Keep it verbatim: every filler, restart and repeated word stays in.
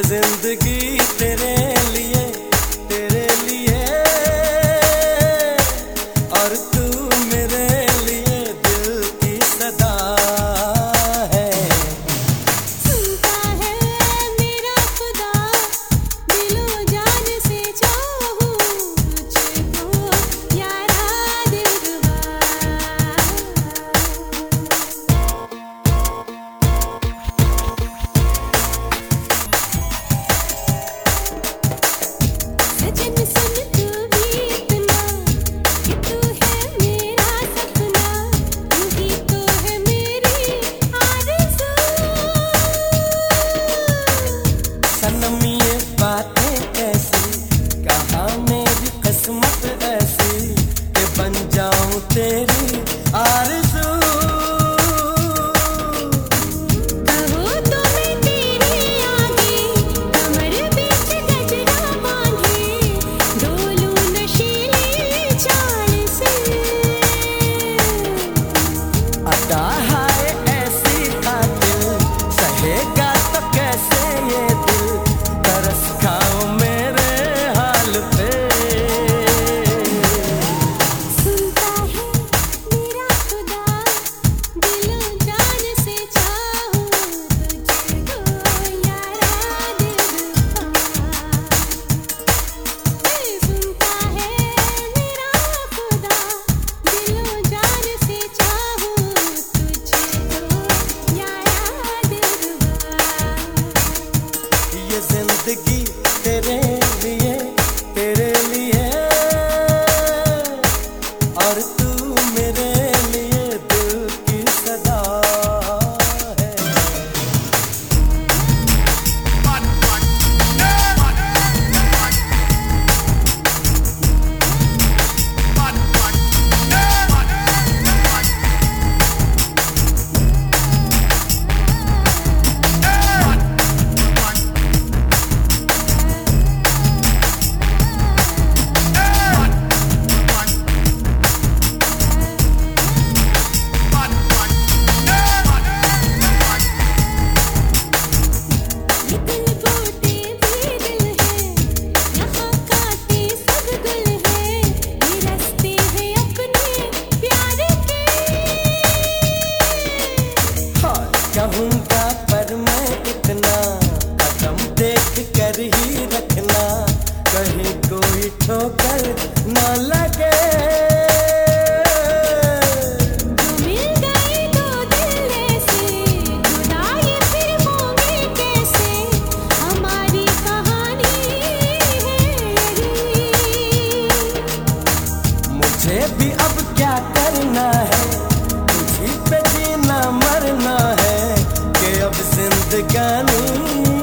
जिंदगी तेरे लिए तेरे लिए और तू मेरे लिए दिल की सदा है। सुनता है मेरा खुदा दिलो जान से चाहूं तुझको यारा दिलरुबा। सजन सुन तू भी इतना कि तू है मेरा सपना, तू ही तो है मेरी आरज़ू। सनम ये बातें कैसी, कहाँ मेरी किस्मत ऐसी कि बन जाऊं तेरी आरज़ू। कहो तो मैं तेरे आगे कमर बीच गजरा बांधे, डोलूं नशीली चाल से। अदा हाय ऐसी कातिल, सहेगा तो कैसे ये दिल, तरस खाओ मेरे हाल पे। सुनता है मेरा खुदा दिलो जान से चाहूं तुझको यारा दिलरुबा। सुनता है मेरा खुदा दिलो जान से चाहूं तुझको यारा दिलरुबा। ये जिंदगी तेरे लिए तेरे लिए और तू मेरे लिए दिल की सदा है। ये दिल बोते भी दिल है, यहाँ काटे सब गुल है, ये रास्ते हैं अपने प्यार के। हाँ, कहूँगा पर मैं इतना कदम देख कर ही रखना, कहीं कोई ठोकर न लगे। जो मिल गए दो दिल ऐसे, खुदा ये फिर होंगे कैसे, हमारी कहानी है यही। मुझे भी अब क्या करना है, तुझी पे जीना मरना है कि अब जिंदगानी